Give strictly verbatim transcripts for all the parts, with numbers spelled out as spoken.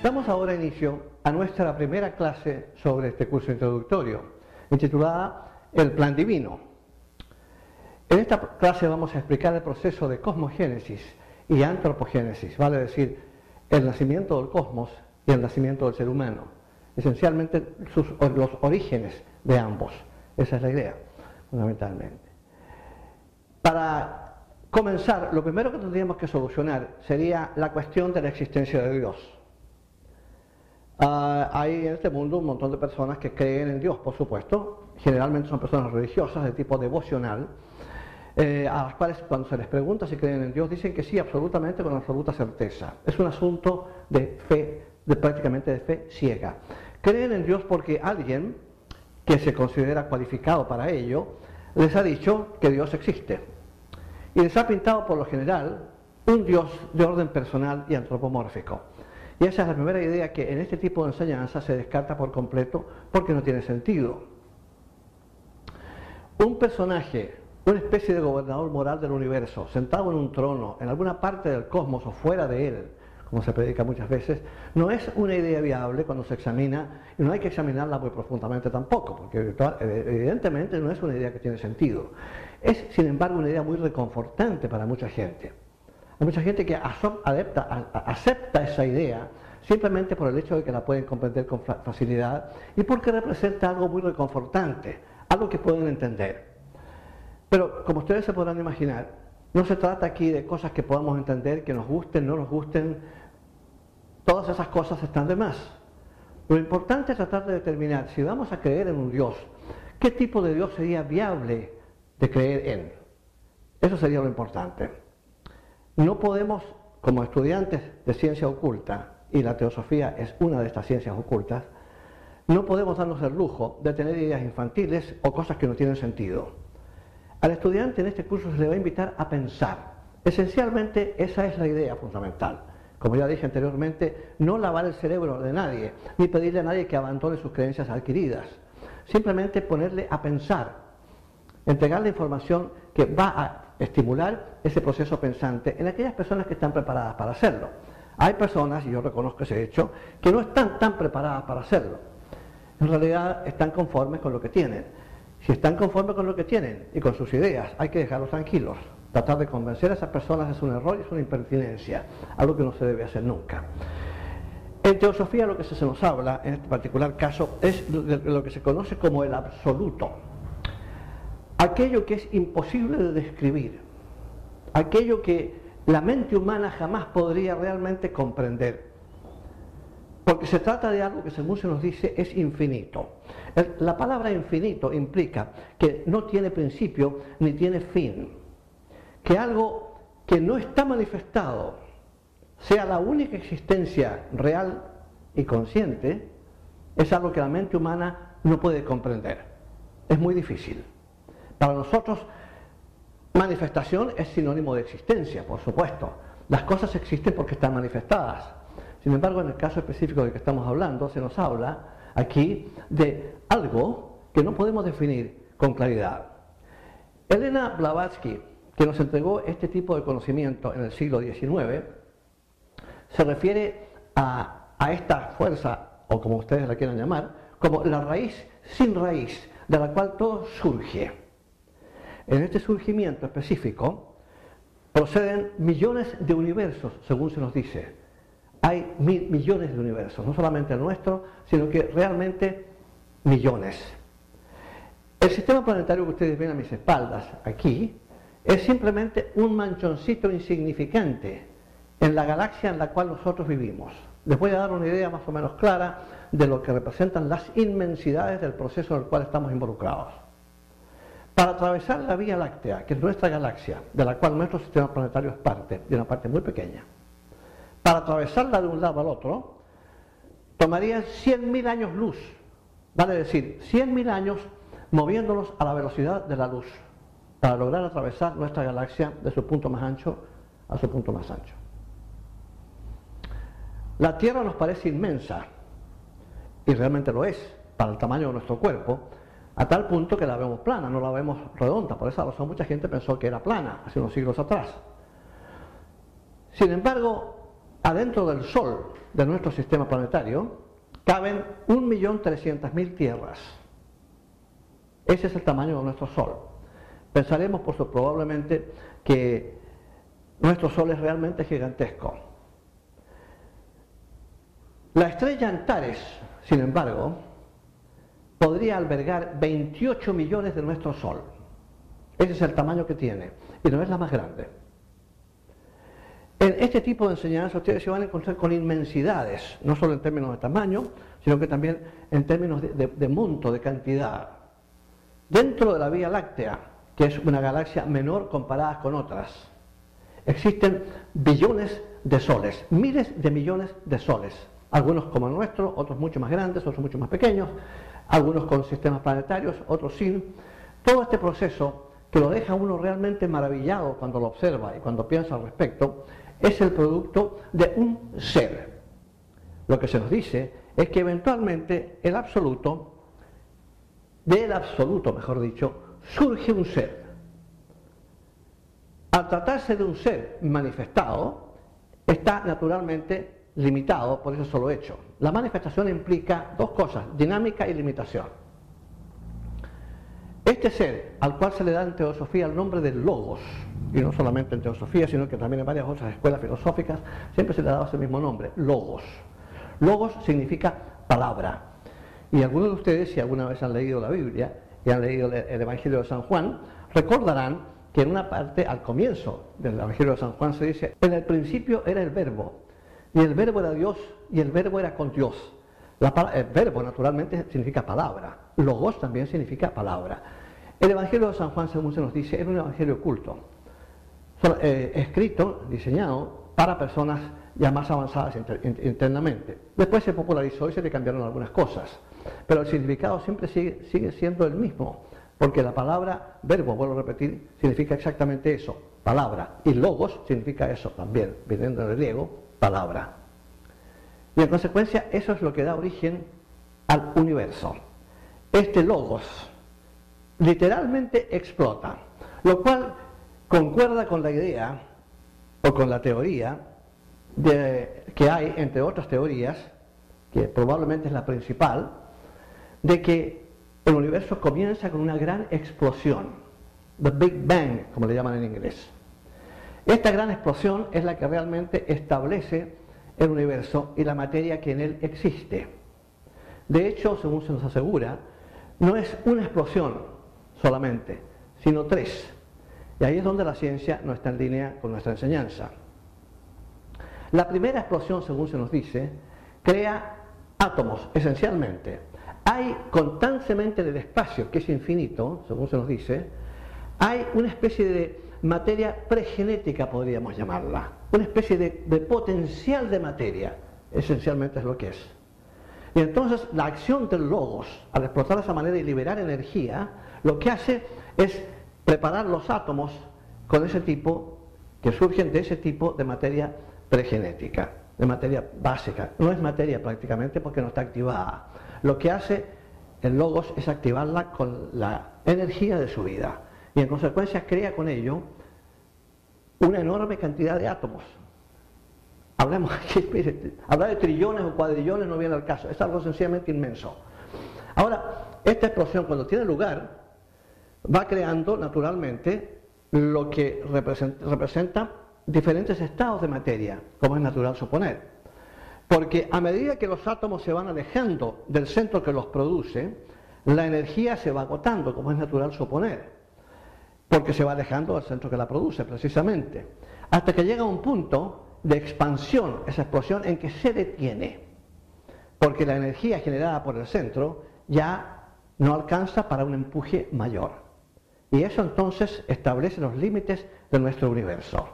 Damos ahora inicio a nuestra primera clase sobre este curso introductorio, intitulada El Plan Divino. En esta clase vamos a explicar el proceso de cosmogénesis y antropogénesis, vale decir, el nacimiento del cosmos y el nacimiento del ser humano, esencialmente sus, los orígenes de ambos. Esa es la idea, fundamentalmente. Para comenzar, lo primero que tendríamos que solucionar sería la cuestión de la existencia de Dios. Uh, hay en este mundo un montón de personas que creen en Dios, por supuesto. Generalmente son personas religiosas de tipo devocional, eh, a las cuales cuando se les pregunta si creen en Dios dicen que sí, absolutamente, con absoluta certeza. Es un asunto de fe, de prácticamente de fe ciega. Creen en Dios porque alguien que se considera cualificado para ello les ha dicho que Dios existe y les ha pintado por lo general un Dios de orden personal y antropomórfico. Y esa es la primera idea que en este tipo de enseñanza se descarta por completo porque no tiene sentido. Un personaje, una especie de gobernador moral del universo, sentado en un trono, en alguna parte del cosmos o fuera de él, como se predica muchas veces, no es una idea viable cuando se examina, y no hay que examinarla muy profundamente tampoco, porque evidentemente no es una idea que tiene sentido. Es, sin embargo, una idea muy reconfortante para mucha gente. Hay mucha gente que adepta, acepta esa idea simplemente por el hecho de que la pueden comprender con facilidad y porque representa algo muy reconfortante, algo que pueden entender. Pero como ustedes se podrán imaginar, no se trata aquí de cosas que podamos entender, que nos gusten, no nos gusten, todas esas cosas están de más. Lo importante es tratar de determinar, si vamos a creer en un Dios, ¿qué tipo de Dios sería viable de creer en? Eso sería lo importante. No podemos, como estudiantes de ciencia oculta, y la teosofía es una de estas ciencias ocultas, no podemos darnos el lujo de tener ideas infantiles o cosas que no tienen sentido. Al estudiante en este curso se le va a invitar a pensar. Esencialmente esa es la idea fundamental. Como ya dije anteriormente, no lavar el cerebro de nadie, ni pedirle a nadie que abandone sus creencias adquiridas. Simplemente ponerle a pensar, entregarle información que va a estimular ese proceso pensante en aquellas personas que están preparadas para hacerlo. Hay personas, y yo reconozco ese hecho, que no están tan preparadas para hacerlo. En realidad están conformes con lo que tienen. Si están conformes con lo que tienen y con sus ideas, hay que dejarlos tranquilos. Tratar de convencer a esas personas es un error y es una impertinencia, algo que no se debe hacer nunca. En teosofía lo que se nos habla, en este particular caso, es de lo que se conoce como el absoluto. Aquello que es imposible de describir, aquello que la mente humana jamás podría realmente comprender, porque se trata de algo que, según se nos dice, es infinito. La palabra infinito implica que no tiene principio ni tiene fin, que algo que no está manifestado sea la única existencia real y consciente, es algo que la mente humana no puede comprender. Es muy difícil. Para nosotros, manifestación es sinónimo de existencia, por supuesto. Las cosas existen porque están manifestadas. Sin embargo, en el caso específico del que estamos hablando, se nos habla aquí de algo que no podemos definir con claridad. Elena Blavatsky, que nos entregó este tipo de conocimiento en el siglo diecinueve, se refiere a, a esta fuerza, o como ustedes la quieran llamar, como la raíz sin raíz, de la cual todo surge. En este surgimiento específico proceden millones de universos, según se nos dice. Hay mil millones de universos, no solamente el nuestro, sino que realmente millones. El sistema planetario que ustedes ven a mis espaldas aquí es simplemente un manchoncito insignificante en la galaxia en la cual nosotros vivimos. Les voy a dar una idea más o menos clara de lo que representan las inmensidades del proceso en el cual estamos involucrados. Para atravesar la Vía Láctea, que es nuestra galaxia, de la cual nuestro sistema planetario es parte, de una parte muy pequeña, para atravesarla de un lado al otro, tomaría cien mil años luz, vale decir, cien mil años moviéndonos a la velocidad de la luz, para lograr atravesar nuestra galaxia de su punto más ancho a su punto más ancho. La Tierra nos parece inmensa, y realmente lo es, para el tamaño de nuestro cuerpo, a tal punto que la vemos plana, no la vemos redonda. Por esa razón mucha gente pensó que era plana hace unos siglos atrás. Sin embargo, adentro del Sol de nuestro sistema planetario caben un millón trescientas mil tierras. Ese es el tamaño de nuestro Sol. Pensaremos, por eso, probablemente que nuestro Sol es realmente gigantesco. La estrella Antares, sin embargo, podría albergar veintiocho millones de nuestro Sol. Ese es el tamaño que tiene, y no es la más grande. En este tipo de enseñanza ustedes se van a encontrar con inmensidades, no solo en términos de tamaño, sino que también en términos de, de, de monto, de cantidad. Dentro de la Vía Láctea, que es una galaxia menor comparada con otras, existen billones de soles, miles de millones de soles, algunos como el nuestro, otros mucho más grandes, otros mucho más pequeños, algunos con sistemas planetarios, otros sin. Todo este proceso, que lo deja uno realmente maravillado cuando lo observa y cuando piensa al respecto, es el producto de un ser. Lo que se nos dice es que eventualmente el absoluto, del absoluto mejor dicho, surge un ser. Al tratarse de un ser manifestado, está naturalmente limitado por ese solo hecho. La manifestación implica dos cosas, dinámica y limitación. Este ser, al cual se le da en teosofía el nombre de Logos, y no solamente en teosofía, sino que también en varias otras escuelas filosóficas, siempre se le ha dado ese mismo nombre, Logos. Logos significa palabra. Y algunos de ustedes, si alguna vez han leído la Biblia y han leído el Evangelio de San Juan, recordarán que en una parte, al comienzo del Evangelio de San Juan, se dice: en el principio era el Verbo, y el Verbo era Dios, y el Verbo era con Dios. La, el verbo, naturalmente, significa palabra. Logos también significa palabra. El Evangelio de San Juan, según se nos dice, era un evangelio oculto, eh, escrito, diseñado para personas ya más avanzadas inter, internamente. Después se popularizó y se le cambiaron algunas cosas, pero el significado siempre sigue, sigue siendo el mismo, porque la palabra verbo, vuelvo a repetir, significa exactamente eso, palabra, y logos significa eso también, viniendo del griego, palabra. Y en consecuencia eso es lo que da origen al universo. Este logos literalmente explota, lo cual concuerda con la idea o con la teoría de, que hay, entre otras teorías, que probablemente es la principal, de que el universo comienza con una gran explosión, the Big Bang, como le llaman en inglés. Esta gran explosión es la que realmente establece el universo y la materia que en él existe. De hecho, según se nos asegura, no es una explosión solamente, sino tres. Y ahí es donde la ciencia no está en línea con nuestra enseñanza. La primera explosión, según se nos dice, crea átomos, esencialmente. Hay constantemente en el espacio, que es infinito, según se nos dice, hay una especie de materia pregenética, podríamos llamarla, una especie de, de potencial de materia, esencialmente es lo que es. Y entonces la acción del logos, al explotar de esa manera y liberar energía, lo que hace es preparar los átomos con ese tipo, que surgen de ese tipo de materia pregenética, de materia básica. No es materia prácticamente porque no está activada. Lo que hace el logos es activarla con la energía de su vida. Y en consecuencia crea con ello una enorme cantidad de átomos. Hablemos aquí, hablar de trillones o cuadrillones no viene al caso, es algo sencillamente inmenso. Ahora, esta explosión, cuando tiene lugar, va creando naturalmente lo que representa, representa diferentes estados de materia, como es natural suponer. Porque a medida que los átomos se van alejando del centro que los produce, la energía se va agotando, como es natural suponer. Porque se va alejando del centro que la produce, precisamente. Hasta que llega a un punto de expansión, esa explosión, en que se detiene. Porque la energía generada por el centro ya no alcanza para un empuje mayor. Y eso entonces establece los límites de nuestro universo.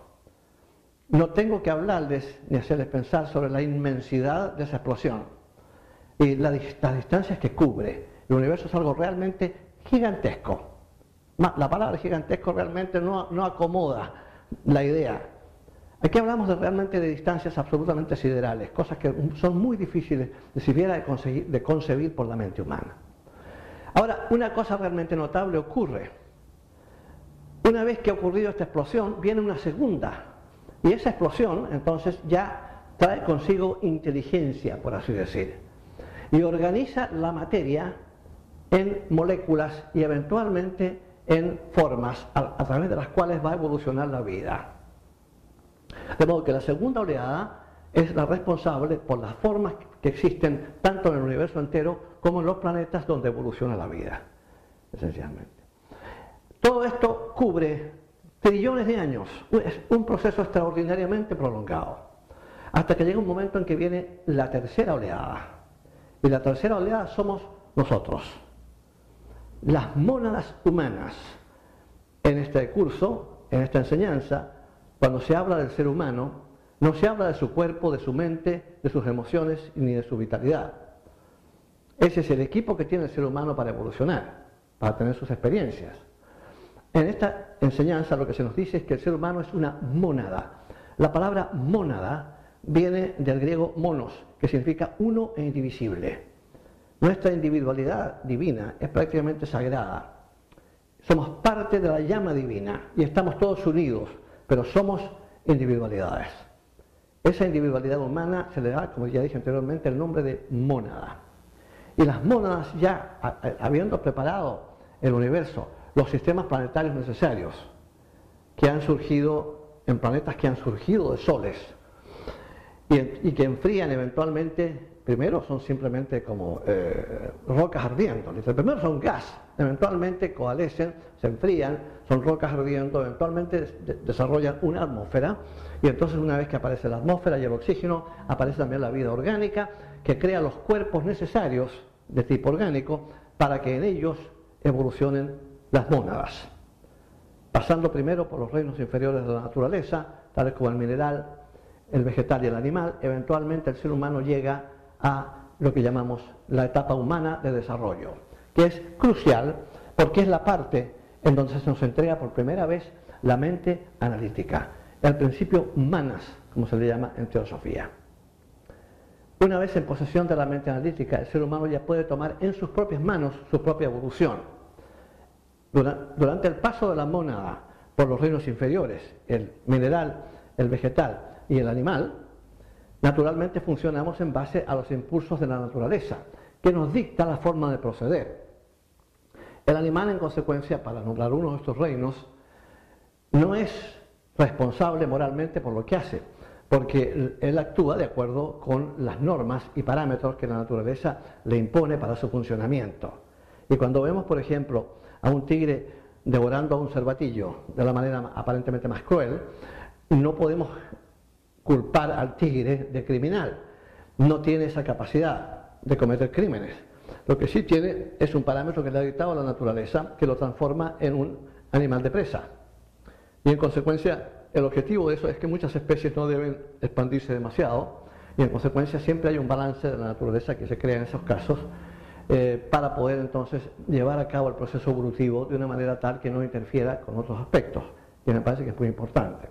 No tengo que hablarles ni hacerles pensar sobre la inmensidad de esa explosión y la, las distancias que cubre. El universo es algo realmente gigantesco. La palabra gigantesco realmente no, no acomoda la idea. Aquí hablamos de, realmente de distancias absolutamente siderales, cosas que son muy difíciles de siquiera de, conseguir, de concebir por la mente humana. Ahora, una cosa realmente notable ocurre. Una vez que ha ocurrido esta explosión, viene una segunda. Y esa explosión, entonces, ya trae consigo inteligencia, por así decir, y organiza la materia en moléculas y eventualmente en formas a, a través de las cuales va a evolucionar la vida. De modo que la segunda oleada es la responsable por las formas que existen tanto en el universo entero como en los planetas donde evoluciona la vida, esencialmente. Todo esto cubre trillones de años, es un proceso extraordinariamente prolongado, hasta que llega un momento en que viene la tercera oleada. Y la tercera oleada somos nosotros, las mónadas humanas. En este curso, en esta enseñanza, cuando se habla del ser humano, no se habla de su cuerpo, de su mente, de sus emociones, ni de su vitalidad. Ese es el equipo que tiene el ser humano para evolucionar, para tener sus experiencias. En esta enseñanza lo que se nos dice es que el ser humano es una mónada. La palabra mónada viene del griego monos, que significa uno e indivisible. Nuestra individualidad divina es prácticamente sagrada. Somos parte de la llama divina y estamos todos unidos, pero somos individualidades. Esa individualidad humana se le da, como ya dije anteriormente, el nombre de mónada. Y las mónadas, ya habiendo preparado el universo, los sistemas planetarios necesarios, que han surgido en planetas que han surgido de soles y, y que enfrían eventualmente, primero son simplemente como eh, rocas ardiendo, primero son gas, eventualmente coalescen, se enfrían, son rocas ardiendo, eventualmente de desarrollan una atmósfera, y entonces una vez que aparece la atmósfera y el oxígeno, aparece también la vida orgánica, que crea los cuerpos necesarios de tipo orgánico para que en ellos evolucionen las mónadas, pasando primero por los reinos inferiores de la naturaleza, tales como el mineral, el vegetal y el animal. Eventualmente el ser humano llega a lo que llamamos la etapa humana de desarrollo, que es crucial porque es la parte en donde se nos entrega por primera vez la mente analítica, el principio manas, como se le llama en teosofía. Una vez en posesión de la mente analítica, el ser humano ya puede tomar en sus propias manos su propia evolución. Durante el paso de la mónada por los reinos inferiores, el mineral, el vegetal y el animal, naturalmente funcionamos en base a los impulsos de la naturaleza, que nos dicta la forma de proceder. El animal, en consecuencia, para nombrar uno de estos reinos, no es responsable moralmente por lo que hace, porque él actúa de acuerdo con las normas y parámetros que la naturaleza le impone para su funcionamiento. Y cuando vemos, por ejemplo, a un tigre devorando a un cervatillo de la manera aparentemente más cruel, no podemos culpar al tigre de criminal. No tiene esa capacidad de cometer crímenes. Lo que sí tiene es un parámetro que le ha dictado a la naturaleza, que lo transforma en un animal de presa. Y en consecuencia, el objetivo de eso es que muchas especies no deben expandirse demasiado, y en consecuencia siempre hay un balance de la naturaleza que se crea en esos casos, Eh, para poder entonces llevar a cabo el proceso evolutivo de una manera tal que no interfiera con otros aspectos, que me parece que es muy importante.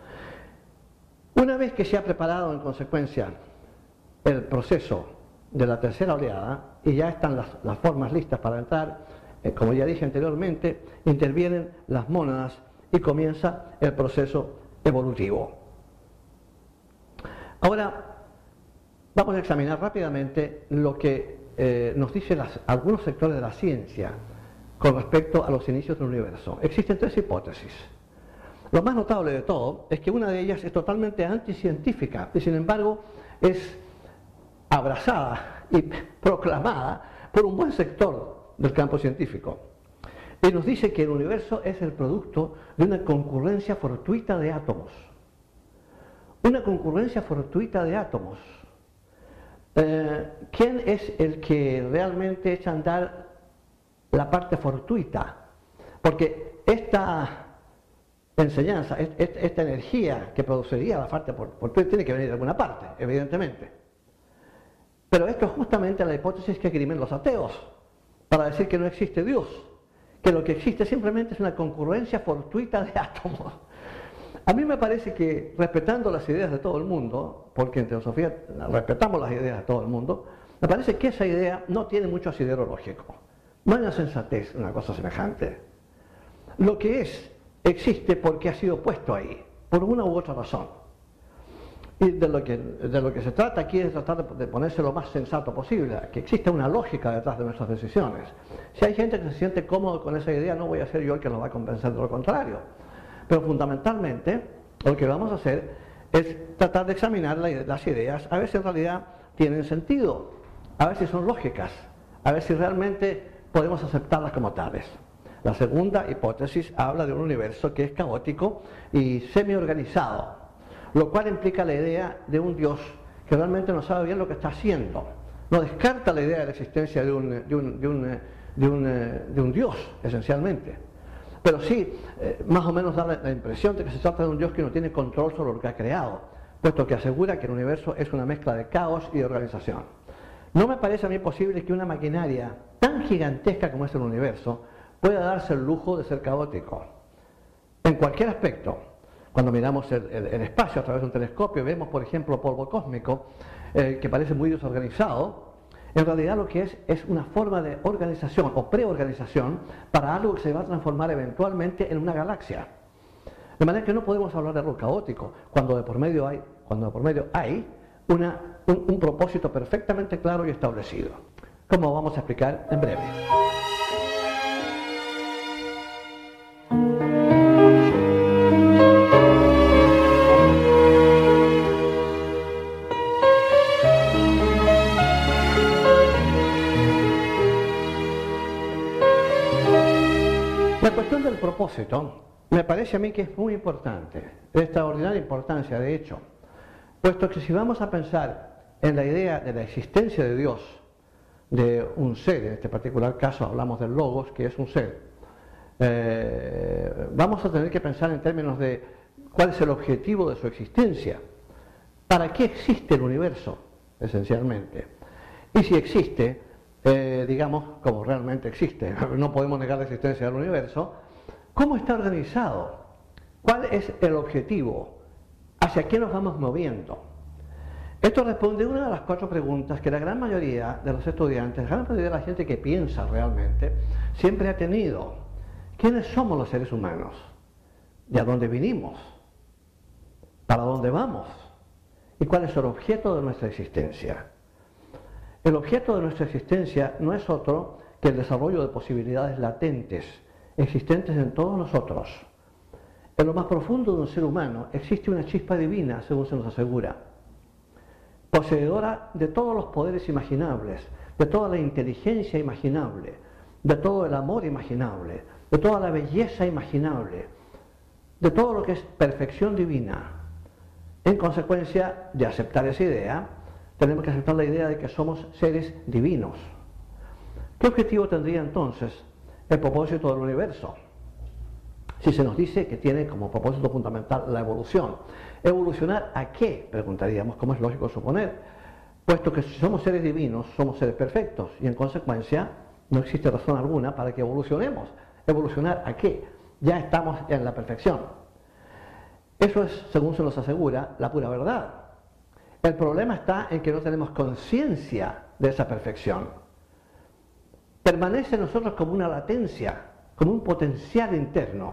Una vez que se ha preparado en consecuencia el proceso de la tercera oleada y ya están las, las formas listas para entrar, eh, como ya dije anteriormente, intervienen las mónadas y comienza el proceso evolutivo. Ahora vamos a examinar rápidamente lo que Eh, nos dicen algunos sectores de la ciencia con respecto a los inicios del universo. Existen tres hipótesis. Lo más notable de todo es que una de ellas es totalmente anticientífica y sin embargo es abrazada y proclamada por un buen sector del campo científico. Y nos dice que el universo es el producto de una concurrencia fortuita de átomos. Una concurrencia fortuita de átomos. Eh, ¿Quién es el que realmente echa a andar la parte fortuita? Porque esta enseñanza, esta energía que produciría la parte fortuita tiene que venir de alguna parte, evidentemente. Pero esto es justamente la hipótesis que esgrimen los ateos, para decir que no existe Dios, que lo que existe simplemente es una concurrencia fortuita de átomos. A mí me parece que, respetando las ideas de todo el mundo, porque en teosofía respetamos las ideas de todo el mundo, me parece que esa idea no tiene mucho asidero lógico. No hay una sensatez, una cosa semejante. Lo que es, existe porque ha sido puesto ahí, por una u otra razón. Y de lo, que, de lo que se trata aquí es tratar de, de ponerse lo más sensato posible, que existe una lógica detrás de nuestras decisiones. Si hay gente que se siente cómodo con esa idea, no voy a ser yo el que nos va a convencer de lo contrario. Pero fundamentalmente, lo que vamos a hacer es tratar de examinar la, las ideas, a ver si en realidad tienen sentido, a ver si son lógicas, a ver si realmente podemos aceptarlas como tales. La segunda hipótesis habla de un universo que es caótico y semi-organizado, lo cual implica la idea de un Dios que realmente no sabe bien lo que está haciendo. No descarta la idea de la existencia de un, de un, de un, de un, de un Dios, esencialmente. Pero sí, eh, más o menos da la, la impresión de que se trata de un Dios que no tiene control sobre lo que ha creado, puesto que asegura que el universo es una mezcla de caos y de organización. No me parece a mí posible que una maquinaria tan gigantesca como es el universo pueda darse el lujo de ser caótico. En cualquier aspecto. Cuando miramos el, el, el espacio a través de un telescopio, vemos, por ejemplo, polvo cósmico, eh, que parece muy desorganizado. En realidad lo que es es una forma de organización o preorganización para algo que se va a transformar eventualmente en una galaxia. De manera que no podemos hablar de algo caótico cuando de por medio hay, cuando de por medio hay una, un, un propósito perfectamente claro y establecido, como vamos a explicar en breve. La cuestión del propósito me parece a mí que es muy importante, de extraordinaria importancia de hecho, puesto que si vamos a pensar en la idea de la existencia de Dios, de un ser, en este particular caso hablamos del Logos, que es un ser, eh, vamos a tener que pensar en términos de cuál es el objetivo de su existencia, para qué existe el universo, esencialmente, y si existe, Eh, digamos, como realmente existe, no podemos negar la existencia del universo, ¿cómo está organizado? ¿Cuál es el objetivo? ¿Hacia qué nos vamos moviendo? Esto responde a una de las cuatro preguntas que la gran mayoría de los estudiantes, la gran mayoría de la gente que piensa realmente, siempre ha tenido. ¿Quiénes somos los seres humanos? ¿De a dónde vinimos? ¿Para dónde vamos? ¿Y cuál es el objeto de nuestra existencia? El objeto de nuestra existencia no es otro que el desarrollo de posibilidades latentes, existentes en todos nosotros. En lo más profundo de un ser humano existe una chispa divina, según se nos asegura, poseedora de todos los poderes imaginables, de toda la inteligencia imaginable, de todo el amor imaginable, de toda la belleza imaginable, de todo lo que es perfección divina. En consecuencia de aceptar esa idea, tenemos que aceptar la idea de que somos seres divinos. ¿Qué objetivo tendría entonces el propósito del universo? Si se nos dice que tiene como propósito fundamental la evolución. ¿Evolucionar a qué? Preguntaríamos, como es lógico suponer. Puesto que si somos seres divinos, somos seres perfectos y en consecuencia no existe razón alguna para que evolucionemos. ¿Evolucionar a qué? Ya estamos en la perfección. Eso es, según se nos asegura, la pura verdad. El problema está en que no tenemos conciencia de esa perfección. Permanece en nosotros como una latencia, como un potencial interno.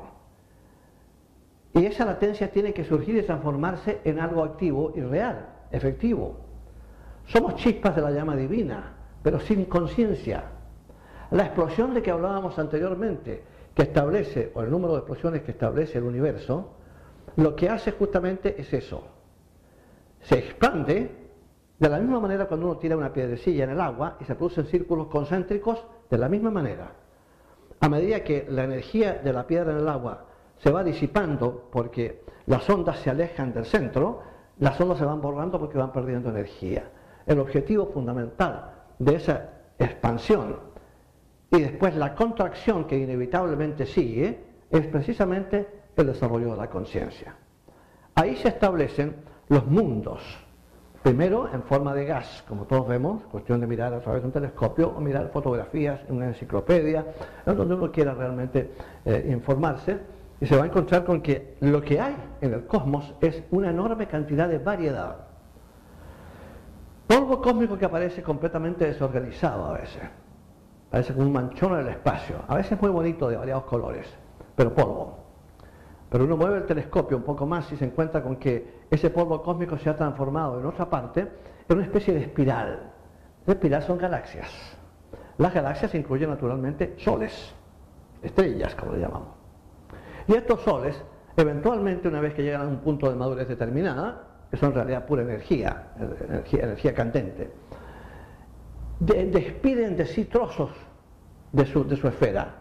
Y esa latencia tiene que surgir y transformarse en algo activo y real, efectivo. Somos chispas de la llama divina, pero sin conciencia. La explosión de que hablábamos anteriormente, que establece, o el número de explosiones que establece el universo, lo que hace justamente es eso. Se expande de la misma manera cuando uno tira una piedrecilla en el agua y se producen círculos concéntricos de la misma manera. A medida que la energía de la piedra en el agua se va disipando porque las ondas se alejan del centro, las ondas se van borrando porque van perdiendo energía. El objetivo fundamental de esa expansión y después la contracción que inevitablemente sigue es precisamente el desarrollo de la conciencia. Ahí se establecen los mundos, primero en forma de gas, como todos vemos, cuestión de mirar a través de un telescopio o mirar fotografías en una enciclopedia, en donde uno quiera realmente eh, informarse, y se va a encontrar con que lo que hay en el cosmos es una enorme cantidad de variedad. Polvo cósmico que aparece completamente desorganizado a veces, parece como un manchón en el espacio, a veces muy bonito de variados colores, pero polvo. Pero uno mueve el telescopio un poco más y se encuentra con que ese polvo cósmico se ha transformado en otra parte en una especie de espiral. La espiral son galaxias. Las galaxias incluyen naturalmente soles, estrellas, como le llamamos. Y estos soles, eventualmente, una vez que llegan a un punto de madurez determinada, que son en realidad pura energía, energía, energía candente, de, despiden de sí trozos de su, de su esfera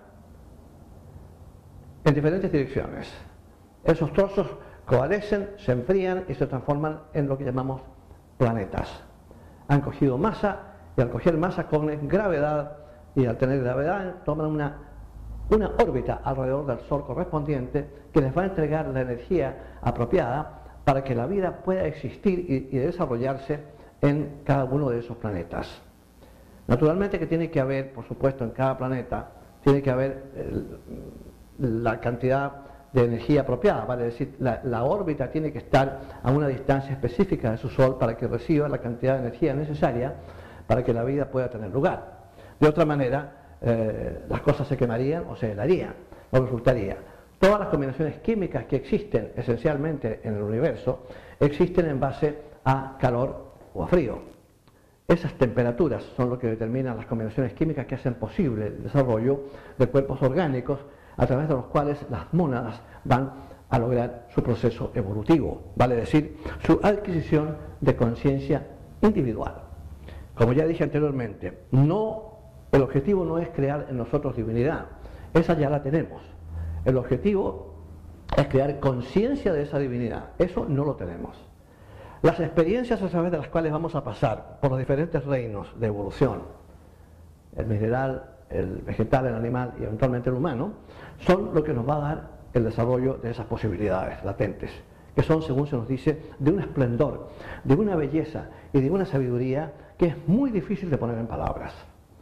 en diferentes direcciones. Esos trozos coalescen, se enfrían y se transforman en lo que llamamos planetas. Han cogido masa y al coger masa cogen gravedad y al tener gravedad toman una, una órbita alrededor del Sol correspondiente que les va a entregar la energía apropiada para que la vida pueda existir y, y desarrollarse en cada uno de esos planetas. Naturalmente que tiene que haber, por supuesto, en cada planeta, tiene que haber el, la cantidad de energía apropiada, vale decir, la, la órbita tiene que estar a una distancia específica de su Sol para que reciba la cantidad de energía necesaria para que la vida pueda tener lugar. De otra manera, eh, las cosas se quemarían o se helarían, no resultaría. Todas las combinaciones químicas que existen esencialmente en el universo existen en base a calor o a frío. Esas temperaturas son lo que determinan las combinaciones químicas que hacen posible el desarrollo de cuerpos orgánicos a través de los cuales las mónadas van a lograr su proceso evolutivo, vale decir, su adquisición de conciencia individual. Como ya dije anteriormente, no, el objetivo no es crear en nosotros divinidad, esa ya la tenemos. El objetivo es crear conciencia de esa divinidad, eso no lo tenemos. Las experiencias a través de las cuales vamos a pasar por los diferentes reinos de evolución, el mineral, el vegetal, el animal y eventualmente el humano, son lo que nos va a dar el desarrollo de esas posibilidades latentes, que son, según se nos dice, de un esplendor, de una belleza y de una sabiduría que es muy difícil de poner en palabras.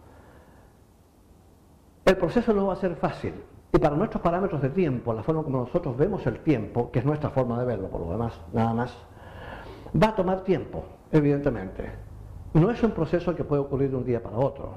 El proceso no va a ser fácil, y para nuestros parámetros de tiempo, la forma como nosotros vemos el tiempo, que es nuestra forma de verlo, por lo demás, nada más, va a tomar tiempo, evidentemente. No es un proceso que puede ocurrir de un día para otro.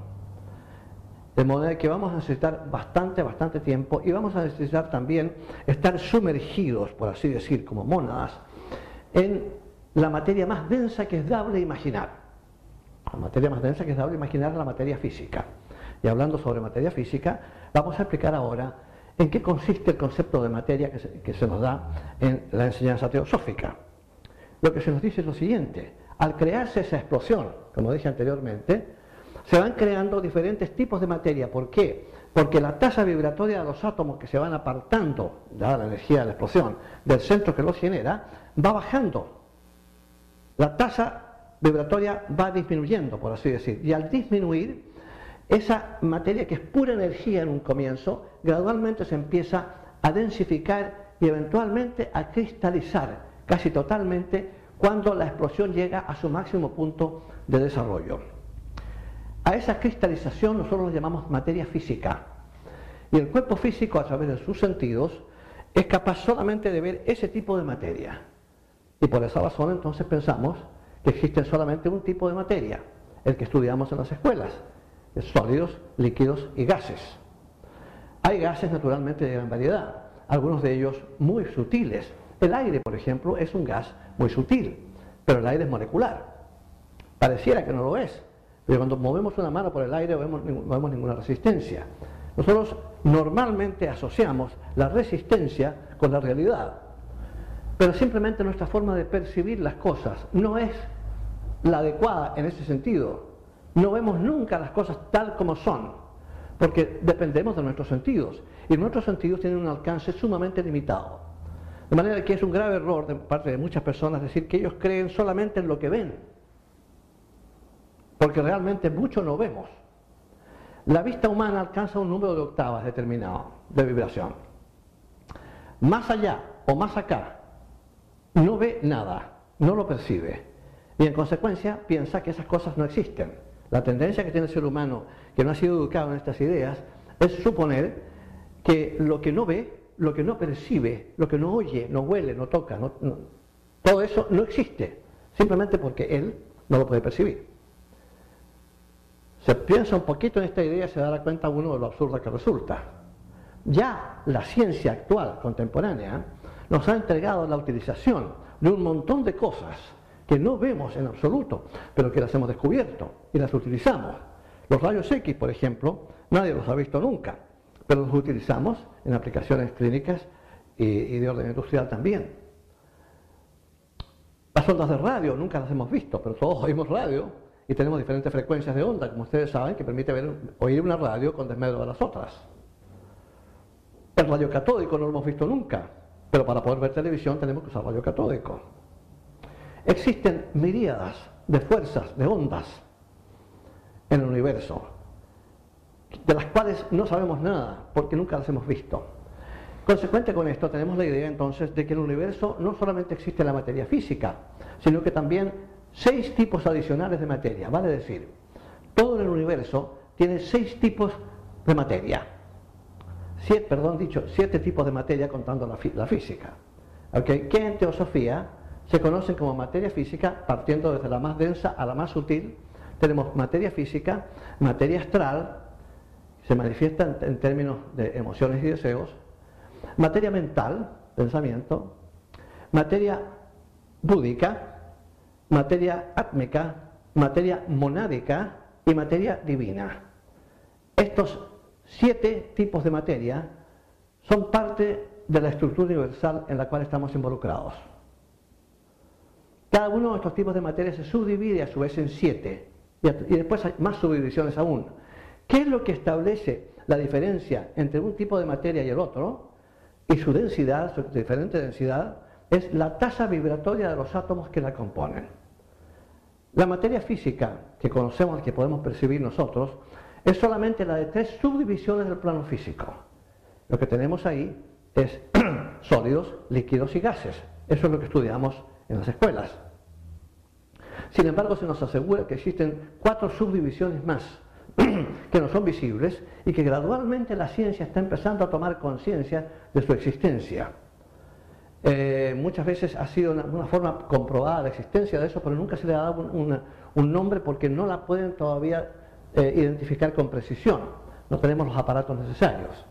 De manera que vamos a necesitar bastante, bastante tiempo y vamos a necesitar también estar sumergidos, por así decir, como mónadas, en la materia más densa que es dable imaginar. La materia más densa que es dable imaginar es la materia física. Y hablando sobre materia física, vamos a explicar ahora en qué consiste el concepto de materia que se, que se nos da en la enseñanza teosófica. Lo que se nos dice es lo siguiente: al crearse esa explosión, como dije anteriormente, se van creando diferentes tipos de materia. ¿Por qué? Porque la tasa vibratoria de los átomos que se van apartando, dada la energía de la explosión, del centro que los genera, va bajando. La tasa vibratoria va disminuyendo, por así decir. Y al disminuir, esa materia que es pura energía en un comienzo, gradualmente se empieza a densificar y eventualmente a cristalizar casi totalmente cuando la explosión llega a su máximo punto de desarrollo. A esa cristalización nosotros lo llamamos materia física. Y el cuerpo físico, a través de sus sentidos, es capaz solamente de ver ese tipo de materia. Y por esa razón entonces pensamos que existen solamente un tipo de materia, el que estudiamos en las escuelas: sólidos, líquidos y gases. Hay gases naturalmente de gran variedad, algunos de ellos muy sutiles. El aire, por ejemplo, es un gas muy sutil, pero el aire es molecular. Pareciera que no lo es, pero cuando movemos una mano por el aire no vemos, no vemos ninguna resistencia. Nosotros normalmente asociamos la resistencia con la realidad, pero simplemente nuestra forma de percibir las cosas no es la adecuada en ese sentido. No vemos nunca las cosas tal como son, porque dependemos de nuestros sentidos, y nuestros sentidos tienen un alcance sumamente limitado. De manera que es un grave error de parte de muchas personas decir que ellos creen solamente en lo que ven, porque realmente mucho no vemos. La vista humana alcanza un número de octavas determinado de vibración. Más allá o más acá no ve nada, no lo percibe, y en consecuencia piensa que esas cosas no existen. La tendencia que tiene el ser humano, que no ha sido educado en estas ideas, es suponer que lo que no ve, lo que no percibe, lo que no oye, no huele, no toca, no, no, todo eso no existe, simplemente porque él no lo puede percibir. Se piensa un poquito en esta idea y se dará cuenta uno de lo absurda que resulta. Ya la ciencia actual, contemporánea, nos ha entregado la utilización de un montón de cosas que no vemos en absoluto, pero que las hemos descubierto y las utilizamos. Los rayos X, por ejemplo, nadie los ha visto nunca, pero los utilizamos en aplicaciones clínicas y, y de orden industrial también. Las ondas de radio nunca las hemos visto, pero todos oímos radio y tenemos diferentes frecuencias de onda, como ustedes saben, que permite ver, oír una radio con desmedro de las otras. El rayo catódico no lo hemos visto nunca, pero para poder ver televisión tenemos que usar rayo catódico. Existen miríadas de fuerzas, de ondas en el universo, de las cuales no sabemos nada, porque nunca las hemos visto. Consecuente con esto, tenemos la idea entonces de que en el universo no solamente existe la materia física, sino que también seis tipos adicionales de materia, vale decir, todo en el universo tiene seis tipos de materia. Siete, perdón, dicho, siete tipos de materia contando la, la física, ¿okay? Que en teosofía se conocen como materia física, partiendo desde la más densa a la más sutil. Tenemos materia física, materia astral, se manifiesta en, en términos de emociones y deseos, materia mental, pensamiento, materia búdica, materia átmica, materia monádica y materia divina. Estos siete tipos de materia son parte de la estructura universal en la cual estamos involucrados. Cada uno de estos tipos de materia se subdivide a su vez en siete, y, a, y después hay más subdivisiones aún. ¿Qué es lo que establece la diferencia entre un tipo de materia y el otro? Y su densidad, su diferente densidad, es la tasa vibratoria de los átomos que la componen. La materia física que conocemos, que podemos percibir nosotros, es solamente la de tres subdivisiones del plano físico. Lo que tenemos ahí es sólidos, líquidos y gases. Eso es lo que estudiamos en las escuelas. Sin embargo, se nos asegura que existen cuatro subdivisiones más que no son visibles y que gradualmente la ciencia está empezando a tomar conciencia de su existencia. Eh, muchas veces ha sido una, una forma comprobada la existencia de eso, pero nunca se le ha dado un, una, un nombre porque no la pueden todavía eh, identificar con precisión. No tenemos los aparatos necesarios.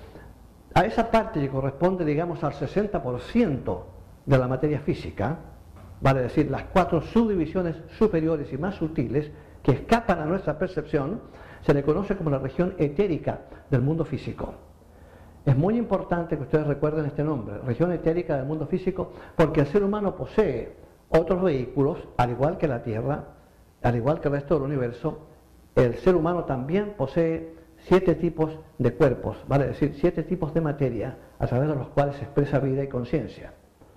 A esa parte que corresponde, digamos, al sesenta por ciento de la materia física, vale decir, las cuatro subdivisiones superiores y más sutiles que escapan a nuestra percepción, se le conoce como la región etérica del mundo físico. Es muy importante que ustedes recuerden este nombre, región etérica del mundo físico, porque el ser humano posee otros vehículos, al igual que la Tierra, al igual que el resto del universo. El ser humano también posee siete tipos de cuerpos, vale decir, siete tipos de materia, a través de los cuales se expresa vida y conciencia.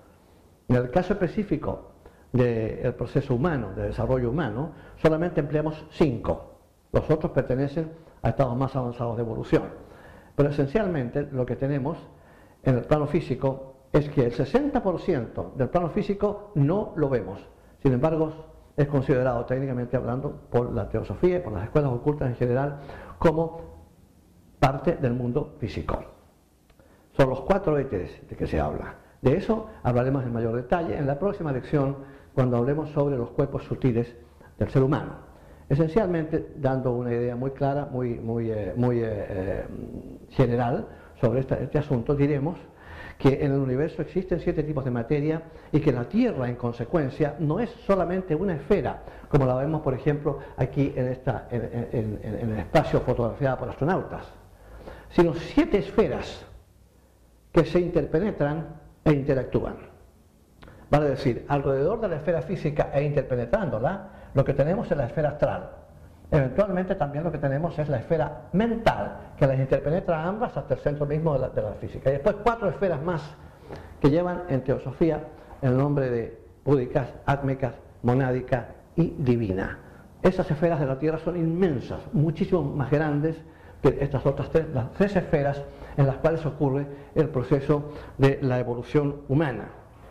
En el caso específico del proceso humano, de desarrollo humano, solamente empleamos cinco. Los otros pertenecen a estados más avanzados de evolución. Pero esencialmente lo que tenemos en el plano físico es que el sesenta por ciento del plano físico no lo vemos. Sin embargo, es considerado técnicamente hablando por la teosofía y por las escuelas ocultas en general como parte del mundo físico. Son los cuatro éteres de que se habla. De eso hablaremos en mayor detalle en la próxima lección, cuando hablemos sobre los cuerpos sutiles del ser humano. Esencialmente dando una idea muy clara, muy, muy, eh, muy eh, general sobre este, este asunto, diremos que en el universo existen siete tipos de materia y que la Tierra, en consecuencia, no es solamente una esfera, como la vemos, por ejemplo, aquí en, esta, en, en, en, en el espacio fotografiado por astronautas, sino siete esferas que se interpenetran e interactúan. Vale decir, alrededor de la esfera física e interpenetrándola, lo que tenemos es la esfera astral. Eventualmente también lo que tenemos es la esfera mental, que las interpenetra ambas hasta el centro mismo de la, de la física. Y después cuatro esferas más que llevan en teosofía el nombre de búdicas, átmicas, monádica y divina. Esas esferas de la Tierra son inmensas, muchísimo más grandes que estas otras tres, las tres esferas en las cuales ocurre el proceso de la evolución humana.